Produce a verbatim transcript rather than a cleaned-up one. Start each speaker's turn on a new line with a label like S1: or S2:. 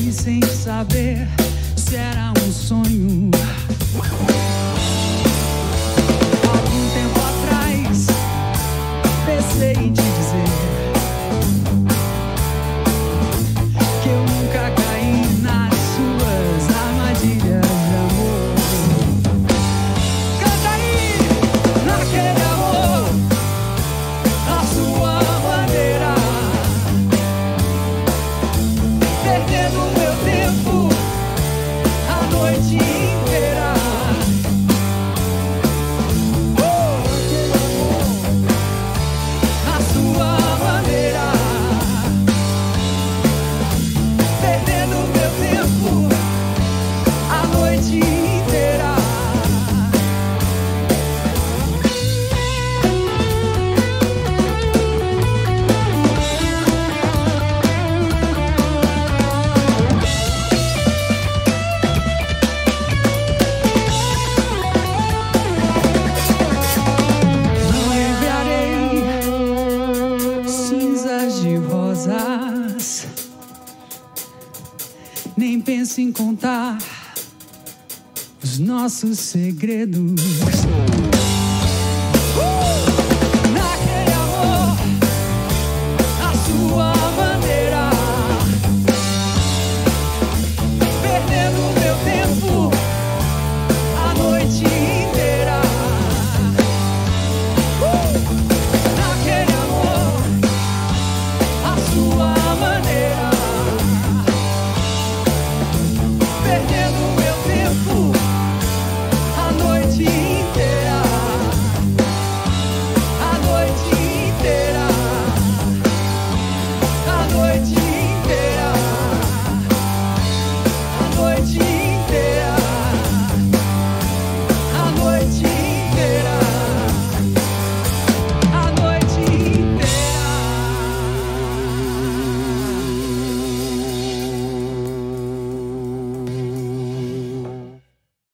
S1: Vivi sem saber se era um sonho. Algum tempo atrás pensei em te dizer que eu nunca caí nas suas armadilhas de amor. Canta aí, naquele amor, a sua maneira, perdendo meu tempo a noite inteira. Oh, a sua maneira, perdendo meu tempo a noite inteira. Não enviarei cinzas de rosas, nem pense em contar os nossos segredos.